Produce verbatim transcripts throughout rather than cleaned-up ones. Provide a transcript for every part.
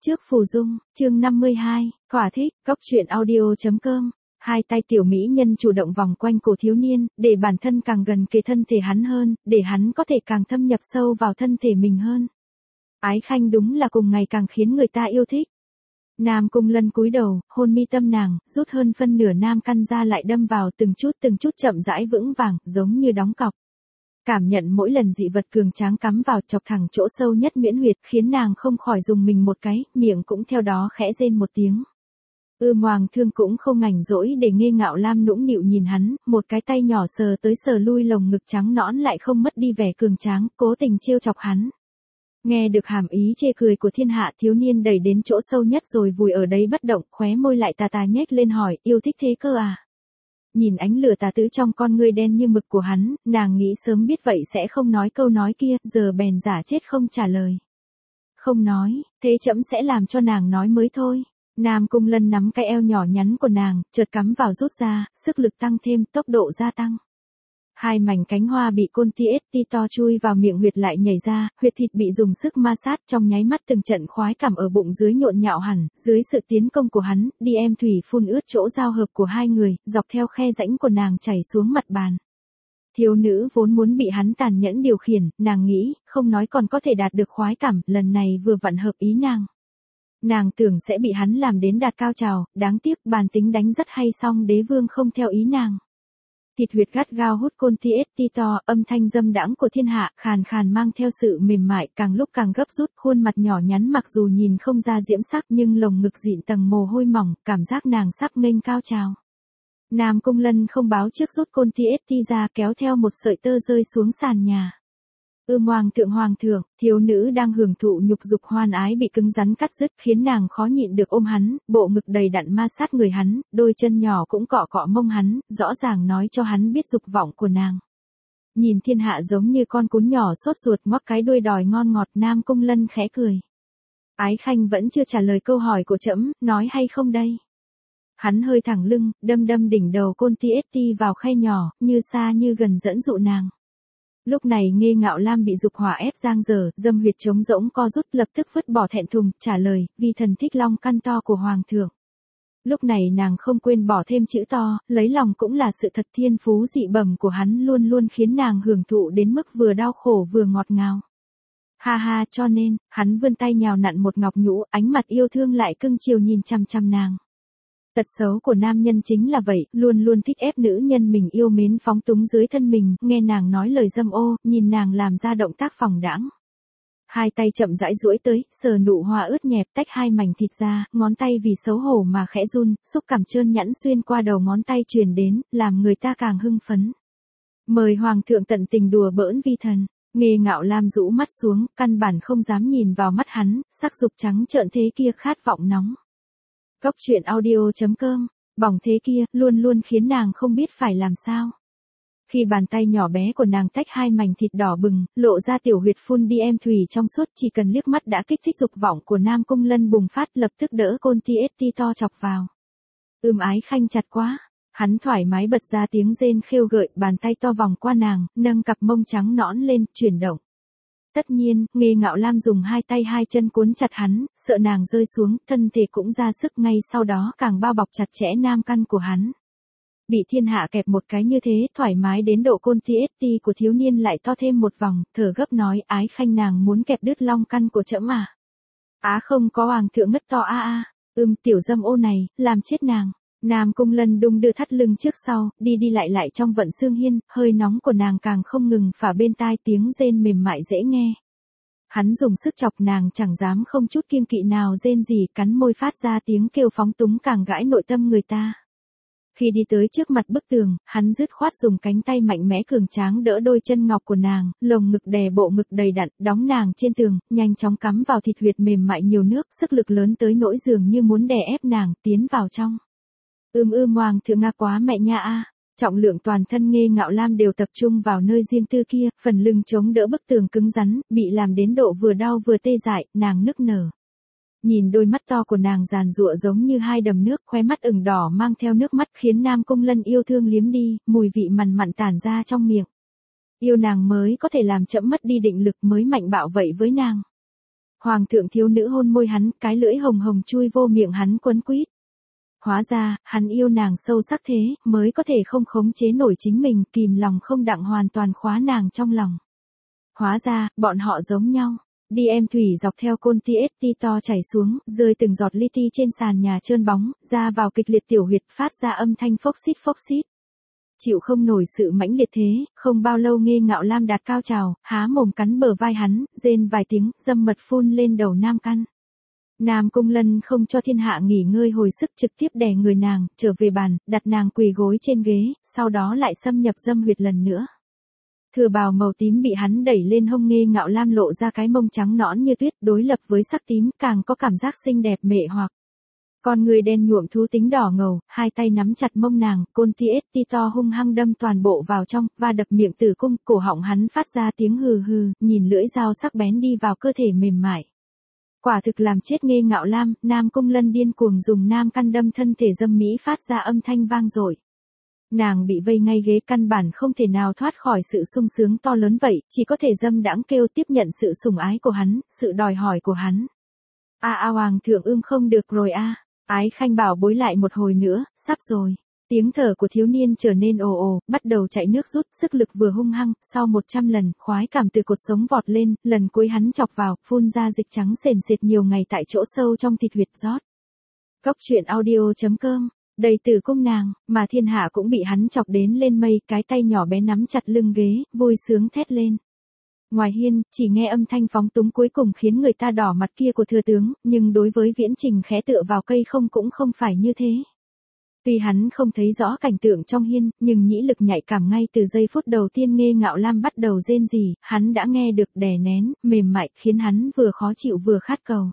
Trước phù dung, chương năm mươi hai, thỏa thích, góc truyện audio.com. Hai tay tiểu mỹ nhân chủ động vòng quanh cổ thiếu niên, để bản thân càng gần kề thân thể hắn hơn, để hắn có thể càng thâm nhập sâu vào thân thể mình hơn. Ái Khanh đúng là cùng ngày càng khiến người ta yêu thích. Nam Cung Lân cúi đầu, hôn mi tâm nàng, rút hơn phân nửa nam căn ra lại đâm vào từng chút từng chút chậm rãi vững vàng, giống như đóng cọc. Cảm nhận mỗi lần dị vật cường tráng cắm vào chọc thẳng chỗ sâu nhất miễn huyệt, khiến nàng không khỏi dùng mình một cái, miệng cũng theo đó khẽ rên một tiếng. Ư Hoàng Thương cũng không ngảnh rỗi để Nghê Ngạo Lam nũng nịu nhìn hắn, một cái tay nhỏ sờ tới sờ lui lồng ngực trắng nõn lại không mất đi vẻ cường tráng, cố tình trêu chọc hắn. Nghe được hàm ý chê cười của thiên hạ, thiếu niên đẩy đến chỗ sâu nhất rồi vùi ở đấy bất động, khóe môi lại tà tà nhếch lên hỏi, yêu thích thế cơ à? Nhìn ánh lửa tà tứ trong con ngươi đen như mực của hắn, nàng nghĩ sớm biết vậy sẽ không nói câu nói kia, giờ bèn giả chết không trả lời. Không nói, thế trẫm sẽ làm cho nàng nói mới thôi. Nam Cung Lân nắm cái eo nhỏ nhắn của nàng, chợt cắm vào rút ra, sức lực tăng thêm, tốc độ gia tăng. Hai mảnh cánh hoa bị côn ti ết ti to chui vào miệng huyệt lại nhảy ra, huyệt thịt bị dùng sức ma sát, trong nháy mắt từng trận khoái cảm ở bụng dưới nhộn nhạo hẳn, dưới sự tiến công của hắn, đi em thủy phun ướt chỗ giao hợp của hai người, dọc theo khe rãnh của nàng chảy xuống mặt bàn. Thiếu nữ vốn muốn bị hắn tàn nhẫn điều khiển, nàng nghĩ, không nói còn có thể đạt được khoái cảm, lần này vừa vặn hợp ý nàng. Nàng tưởng sẽ bị hắn làm đến đạt cao trào, đáng tiếc bàn tính đánh rất hay song đế vương không theo ý nàng. Thịt huyệt gắt gao hút côn ti ết ti to, âm thanh dâm đãng của thiên hạ, khàn khàn mang theo sự mềm mại, càng lúc càng gấp rút, khuôn mặt nhỏ nhắn mặc dù nhìn không ra diễm sắc nhưng lồng ngực dịn tầng mồ hôi mỏng, cảm giác nàng sắp nghênh cao trào. Nam Cung Lân không báo trước rút côn ti ết ti ra, kéo theo một sợi tơ rơi xuống sàn nhà. Ưm Hoàng thượng Hoàng thượng, thiếu nữ đang hưởng thụ nhục dục hoan ái bị cứng rắn cắt dứt, khiến nàng khó nhịn được ôm hắn, bộ ngực đầy đặn ma sát người hắn, đôi chân nhỏ cũng cọ cọ mông hắn, rõ ràng nói cho hắn biết dục vọng của nàng. Nhìn thiên hạ giống như con cún nhỏ sốt ruột ngoắc cái đuôi đòi ngon ngọt. Nam Cung Lân khẽ cười. Ái Khanh vẫn chưa trả lời câu hỏi của trẫm, nói hay không đây? Hắn hơi thẳng lưng, đâm đâm đỉnh đầu côn ti ết ti vào khe nhỏ, như xa như gần dẫn dụ nàng. Lúc này Nghê Ngạo Lam bị dục hỏa ép giang dở, dâm huyệt trống rỗng co rút, lập tức vứt bỏ thẹn thùng, trả lời, vì thần thích long căn to của Hoàng thượng. Lúc này nàng không quên bỏ thêm chữ to, lấy lòng cũng là sự thật, thiên phú dị bẩm của hắn luôn luôn khiến nàng hưởng thụ đến mức vừa đau khổ vừa ngọt ngào. Ha ha, cho nên, hắn vươn tay nhào nặn một ngọc nhũ, ánh mặt yêu thương lại cưng chiều nhìn chăm chăm nàng. Tật xấu của nam nhân chính là vậy, luôn luôn thích ép nữ nhân mình yêu mến phóng túng dưới thân mình, nghe nàng nói lời dâm ô, nhìn nàng làm ra động tác phỏng đãng. Hai tay chậm rãi duỗi tới, sờ nụ hoa ướt nhẹp, tách hai mảnh thịt ra, ngón tay vì xấu hổ mà khẽ run, xúc cảm trơn nhẵn xuyên qua đầu ngón tay truyền đến, làm người ta càng hưng phấn. Mời Hoàng thượng tận tình đùa bỡn vi thần. Nghê Ngạo Lam rũ mắt xuống, căn bản không dám nhìn vào mắt hắn, sắc dục trắng trợn thế kia khát vọng nóng. Góc truyện audio.com, bỏng thế kia, luôn luôn khiến nàng không biết phải làm sao. Khi bàn tay nhỏ bé của nàng tách hai mảnh thịt đỏ bừng, lộ ra tiểu huyệt phun đi em thủy trong suốt, chỉ cần liếc mắt đã kích thích dục vọng của Nam Cung Lân bùng phát, lập tức đỡ côn ti ết ti to chọc vào. Ưm Ái Khanh chặt quá. Hắn thoải mái bật ra tiếng rên khêu gợi, bàn tay to vòng qua nàng, nâng cặp mông trắng nõn lên, chuyển động. Tất nhiên, Nghê Ngạo Lam dùng hai tay hai chân cuốn chặt hắn, sợ nàng rơi xuống, thân thể cũng ra sức, ngay sau đó càng bao bọc chặt chẽ nam căn của hắn. Bị thiên hạ kẹp một cái như thế, thoải mái đến độ côn ti ết ti của thiếu niên lại to thêm một vòng, thở gấp nói, Ái Khanh nàng muốn kẹp đứt long căn của trẫm à? Á không có Hoàng thượng ngất to a a, ưm tiểu dâm ô này, làm chết nàng. Nam Cung Lân đung đưa thắt lưng trước sau, đi đi lại lại trong vận xương hiên, hơi nóng của nàng càng không ngừng phả bên tai, tiếng rên mềm mại dễ nghe. Hắn dùng sức chọc nàng chẳng dám không chút kiêng kỵ nào rên gì, cắn môi phát ra tiếng kêu phóng túng càng gãi nội tâm người ta. Khi đi tới trước mặt bức tường, hắn dứt khoát dùng cánh tay mạnh mẽ cường tráng đỡ đôi chân ngọc của nàng, lồng ngực đè bộ ngực đầy đặn, đóng nàng trên tường, nhanh chóng cắm vào thịt huyệt mềm mại nhiều nước, sức lực lớn tới nỗi dường như muốn đè ép nàng tiến vào trong. Ưm ưm Hoàng thượng nga quá mẹ nha a. Trọng lượng toàn thân Nghê Ngạo Lam đều tập trung vào nơi riêng tư kia, phần lưng chống đỡ bức tường cứng rắn, bị làm đến độ vừa đau vừa tê dại, nàng nức nở. Nhìn đôi mắt to của nàng giàn giụa giống như hai đầm nước, khóe mắt ửng đỏ mang theo nước mắt, khiến Nam Cung Lân yêu thương liếm đi, mùi vị mặn mặn tản ra trong miệng. Yêu nàng mới có thể làm trẫm mất đi định lực, mới mạnh bạo vậy với nàng. Hoàng thượng thiếu nữ hôn môi hắn, cái lưỡi hồng hồng chui vô miệng hắn quấn quýt. Hóa ra, hắn yêu nàng sâu sắc thế, mới có thể không khống chế nổi chính mình, kìm lòng không đặng hoàn toàn khóa nàng trong lòng. Hóa ra, bọn họ giống nhau. Đi em thủy dọc theo côn ti ét ti to chảy xuống, rơi từng giọt li ti trên sàn nhà trơn bóng, ra vào kịch liệt tiểu huyệt phát ra âm thanh phốc xít phốc xít. Chịu không nổi sự mãnh liệt thế, không bao lâu Nghê Ngạo Lam đạt cao trào, há mồm cắn bờ vai hắn, rên vài tiếng, dâm mật phun lên đầu Nam Căn. Nam Cung Lân không cho thiên hạ nghỉ ngơi hồi sức, trực tiếp đè người nàng, trở về bàn, đặt nàng quỳ gối trên ghế, sau đó lại xâm nhập dâm huyệt lần nữa. Thừa bào màu tím bị hắn đẩy lên hông, Nghê Ngạo Lam lộ ra cái mông trắng nõn như tuyết, đối lập với sắc tím càng có cảm giác xinh đẹp mệ hoặc. Con người đen nhuộm thú tính đỏ ngầu, hai tay nắm chặt mông nàng, côn ti ét ti to hung hăng đâm toàn bộ vào trong, và đập miệng tử cung, cổ họng hắn phát ra tiếng hừ hừ, nhìn lưỡi dao sắc bén đi vào cơ thể mềm mại. Quả thực làm chết Nghê Ngạo Lam, Nam Cung Lân điên cuồng dùng Nam Căn đâm thân thể dâm mỹ phát ra âm thanh vang dội. Nàng bị vây ngay ghế, căn bản không thể nào thoát khỏi sự sung sướng to lớn vậy, chỉ có thể dâm đãng kêu tiếp nhận sự sủng ái của hắn, sự đòi hỏi của hắn. A a hoàng thượng ưm không được rồi a. Ái Khanh bảo bối lại một hồi nữa, sắp rồi. Tiếng thở của thiếu niên trở nên ồ ồ, bắt đầu chạy nước rút, sức lực vừa hung hăng, sau một trăm lần, khoái cảm từ cột sống vọt lên, lần cuối hắn chọc vào, phun ra dịch trắng sền sệt nhiều ngày tại chỗ sâu trong thịt huyệt rót. Cốc truyện audio chấm com, đầy tử cung nàng, mà thiên hạ cũng bị hắn chọc đến lên mây, cái tay nhỏ bé nắm chặt lưng ghế, vui sướng thét lên. Ngoài hiên, chỉ nghe âm thanh phóng túng cuối cùng khiến người ta đỏ mặt kia của thừa tướng, nhưng đối với Viễn Trình khẽ tựa vào cây không cũng không phải như thế. Tuy hắn không thấy rõ cảnh tượng trong hiên, nhưng nhĩ lực nhạy cảm ngay từ giây phút đầu tiên Nghê Ngạo Lam bắt đầu rên rỉ, hắn đã nghe được đè nén, mềm mại, khiến hắn vừa khó chịu vừa khát cầu.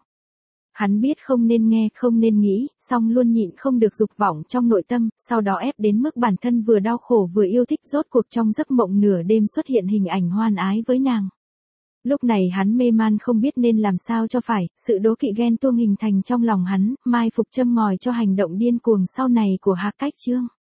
Hắn biết không nên nghe, không nên nghĩ, song luôn nhịn không được dục vọng trong nội tâm, sau đó ép đến mức bản thân vừa đau khổ vừa yêu thích, rốt cuộc trong giấc mộng nửa đêm xuất hiện hình ảnh hoan ái với nàng. Lúc này hắn mê man không biết nên làm sao cho phải, sự đố kỵ ghen tuông hình thành trong lòng hắn, mai phục châm ngòi cho hành động điên cuồng sau này của Hạc Cách Trương.